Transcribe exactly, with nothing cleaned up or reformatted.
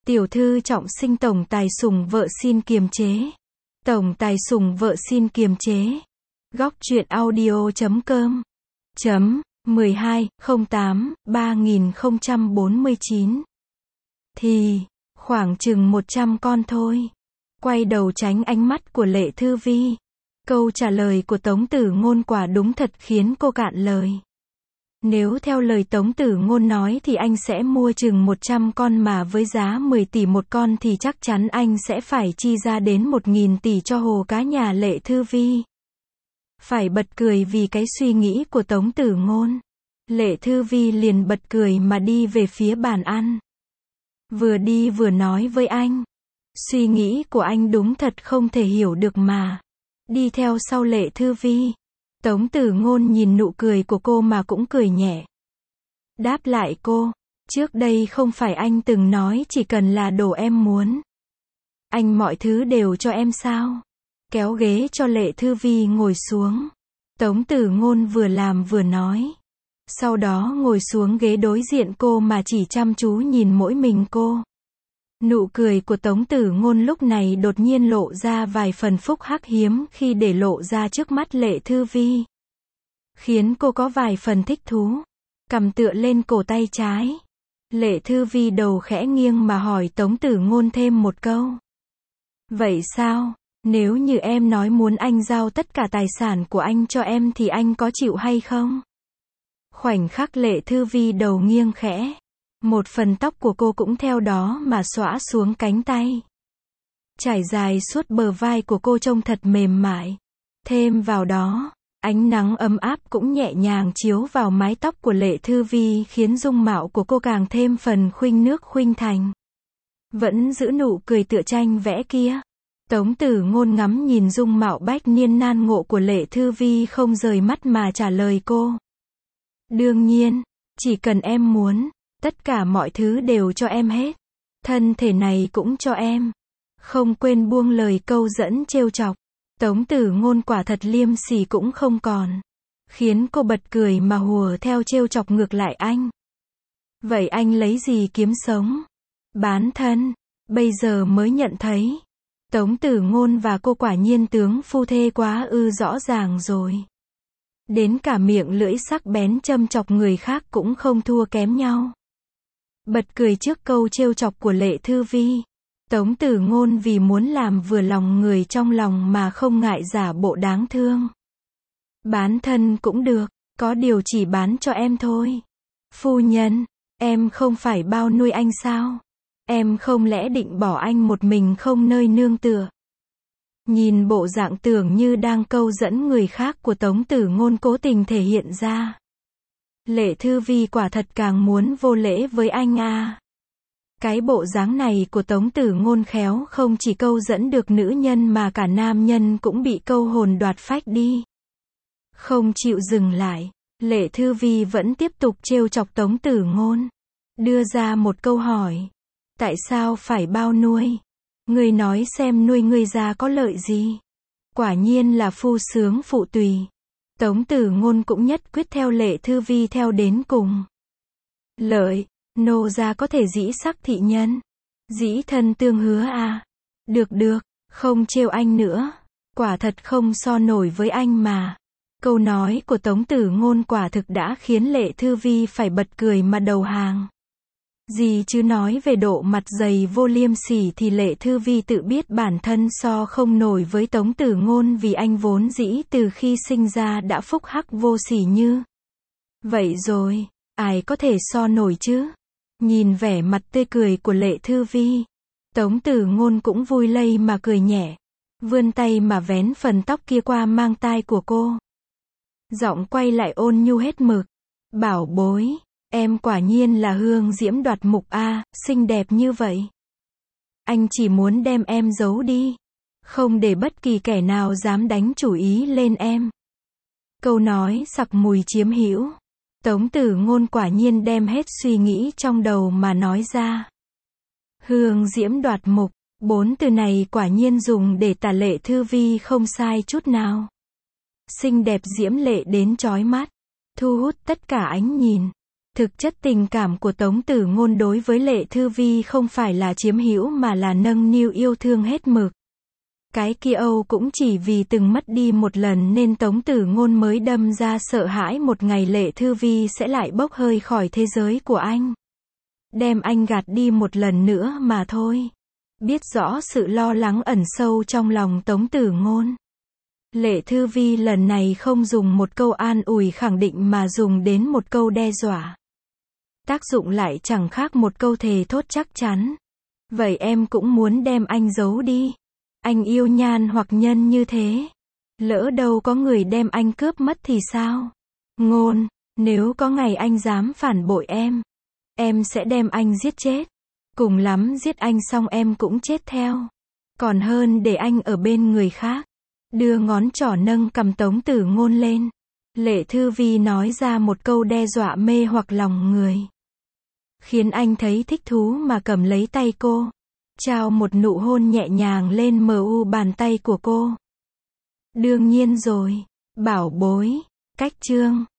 Tiểu thư trọng sinh tổng tài sủng vợ xin kiềm chế. Tổng tài sủng vợ xin kiềm chế. Góc truyện audio chấm com chấm mười hai không tám ba nghìn không trăm bốn mươi chín. Thì, khoảng chừng một trăm con thôi. Quay đầu tránh ánh mắt của Lệ Thư Vi. Câu trả lời của Tống Tử Ngôn quả đúng thật khiến cô cạn lời. Nếu theo lời Tống Tử Ngôn nói thì anh sẽ mua chừng một trăm con, mà với giá mười tỷ một con thì chắc chắn anh sẽ phải chi ra đến một nghìn tỷ cho hồ cá nhà Lệ Thư Vi. Phải bật cười vì cái suy nghĩ của Tống Tử Ngôn. Lệ Thư Vi liền bật cười mà đi về phía bàn ăn. Vừa đi vừa nói với anh. Suy nghĩ của anh đúng thật không thể hiểu được mà. Đi theo sau Lệ Thư Vi. Tống Tử Ngôn nhìn nụ cười của cô mà cũng cười nhẹ. Đáp lại cô, trước đây không phải anh từng nói chỉ cần là đồ em muốn. Anh mọi thứ đều cho em sao? Kéo ghế cho Lệ Thư Vi ngồi xuống. Tống Tử Ngôn vừa làm vừa nói. Sau đó ngồi xuống ghế đối diện cô mà chỉ chăm chú nhìn mỗi mình cô. Nụ cười của Tống Tử Ngôn lúc này đột nhiên lộ ra vài phần phúc hắc hiếm khi để lộ ra trước mắt Lệ Thư Vi. Khiến cô có vài phần thích thú. Cầm tựa lên cổ tay trái. Lệ Thư Vi đầu khẽ nghiêng mà hỏi Tống Tử Ngôn thêm một câu. Vậy sao, nếu như em nói muốn anh giao tất cả tài sản của anh cho em thì anh có chịu hay không? Khoảnh khắc Lệ Thư Vi đầu nghiêng khẽ. Một phần tóc của cô cũng theo đó mà xõa xuống cánh tay. Trải dài suốt bờ vai của cô trông thật mềm mại. Thêm vào đó, ánh nắng ấm áp cũng nhẹ nhàng chiếu vào mái tóc của Lệ Thư Vi khiến dung mạo của cô càng thêm phần khuynh nước khuynh thành. Vẫn giữ nụ cười tựa tranh vẽ kia. Tống Tử Ngôn ngắm nhìn dung mạo bách niên nan ngộ của Lệ Thư Vi không rời mắt mà trả lời cô. Đương nhiên, chỉ cần em muốn. Tất cả mọi thứ đều cho em hết. Thân thể này cũng cho em. Không quên buông lời câu dẫn trêu chọc. Tống Tử Ngôn quả thật liêm sỉ cũng không còn. Khiến cô bật cười mà hùa theo trêu chọc ngược lại anh. Vậy anh lấy gì kiếm sống? Bán thân. Bây giờ mới nhận thấy. Tống Tử Ngôn và cô quả nhiên tướng phu thê quá ư rõ ràng rồi. Đến cả miệng lưỡi sắc bén châm chọc người khác cũng không thua kém nhau. Bật cười trước câu trêu chọc của Lệ Thư Vi. Tống Tử Ngôn vì muốn làm vừa lòng người trong lòng mà không ngại giả bộ đáng thương. Bán thân cũng được, có điều chỉ bán cho em thôi. Phu nhân, em không phải bao nuôi anh sao? Em không lẽ định bỏ anh một mình không nơi nương tựa? Nhìn bộ dạng tưởng như đang câu dẫn người khác của Tống Tử Ngôn cố tình thể hiện ra. Lệ Thư Vi quả thật càng muốn vô lễ với anh à. Cái bộ dáng này của Tống Tử Ngôn khéo không chỉ câu dẫn được nữ nhân mà cả nam nhân cũng bị câu hồn đoạt phách đi. Không chịu dừng lại, Lệ Thư Vi vẫn tiếp tục trêu chọc Tống Tử Ngôn. Đưa ra một câu hỏi. Tại sao phải bao nuôi? Ngươi nói xem nuôi ngươi ra có lợi gì? Quả nhiên là phu sướng phụ tùy. Tống Tử Ngôn cũng nhất quyết theo Lệ Thư Vi theo đến cùng. Lợi, nô gia có thể dĩ sắc thị nhân. Dĩ thân tương hứa à. Được được, không trêu anh nữa. Quả thật không so nổi với anh mà. Câu nói của Tống Tử Ngôn quả thực đã khiến Lệ Thư Vi phải bật cười mà đầu hàng. Gì chứ nói về độ mặt dày vô liêm sỉ thì Lệ Thư Vi tự biết bản thân so không nổi với Tống Tử Ngôn vì anh vốn dĩ từ khi sinh ra đã phúc hắc vô sỉ như. Vậy rồi, ai có thể so nổi chứ? Nhìn vẻ mặt tươi cười của Lệ Thư Vi, Tống Tử Ngôn cũng vui lây mà cười nhẹ. Vươn tay mà vén phần tóc kia qua mang tai của cô. Giọng quay lại ôn nhu hết mực. Bảo bối. Em quả nhiên là hương diễm đoạt mục a, xinh đẹp như vậy. Anh chỉ muốn đem em giấu đi. Không để bất kỳ kẻ nào dám đánh chủ ý lên em. Câu nói sặc mùi chiếm hữu. Tống Tử Ngôn quả nhiên đem hết suy nghĩ trong đầu mà nói ra. Hương diễm đoạt mục. Bốn từ này quả nhiên dùng để tả Lệ Thư Vi không sai chút nào. Xinh đẹp diễm lệ đến chói mắt. Thu hút tất cả ánh nhìn. Thực chất tình cảm của Tống Tử Ngôn đối với Lệ Thư Vi không phải là chiếm hữu mà là nâng niu yêu thương hết mực. Cái kia Âu cũng chỉ vì từng mất đi một lần nên Tống Tử Ngôn mới đâm ra sợ hãi một ngày Lệ Thư Vi sẽ lại bốc hơi khỏi thế giới của anh. Đem anh gạt đi một lần nữa mà thôi. Biết rõ sự lo lắng ẩn sâu trong lòng Tống Tử Ngôn. Lệ Thư Vi lần này không dùng một câu an ủi khẳng định mà dùng đến một câu đe dọa. Tác dụng lại chẳng khác một câu thề thốt chắc chắn. Vậy em cũng muốn đem anh giấu đi. Anh yêu Nhan hoặc Nhân như thế. Lỡ đâu có người đem anh cướp mất thì sao? Ngôn, nếu có ngày anh dám phản bội em, em sẽ đem anh giết chết. Cùng lắm giết anh xong em cũng chết theo. Còn hơn để anh ở bên người khác. Đưa ngón trỏ nâng cầm Tống Tử Ngôn lên. Lệ Thư Vi nói ra một câu đe dọa mê hoặc lòng người. Khiến anh thấy thích thú mà cầm lấy tay cô. Trao một nụ hôn nhẹ nhàng lên mờ u bàn tay của cô. Đương nhiên rồi, bảo bối, cách chương.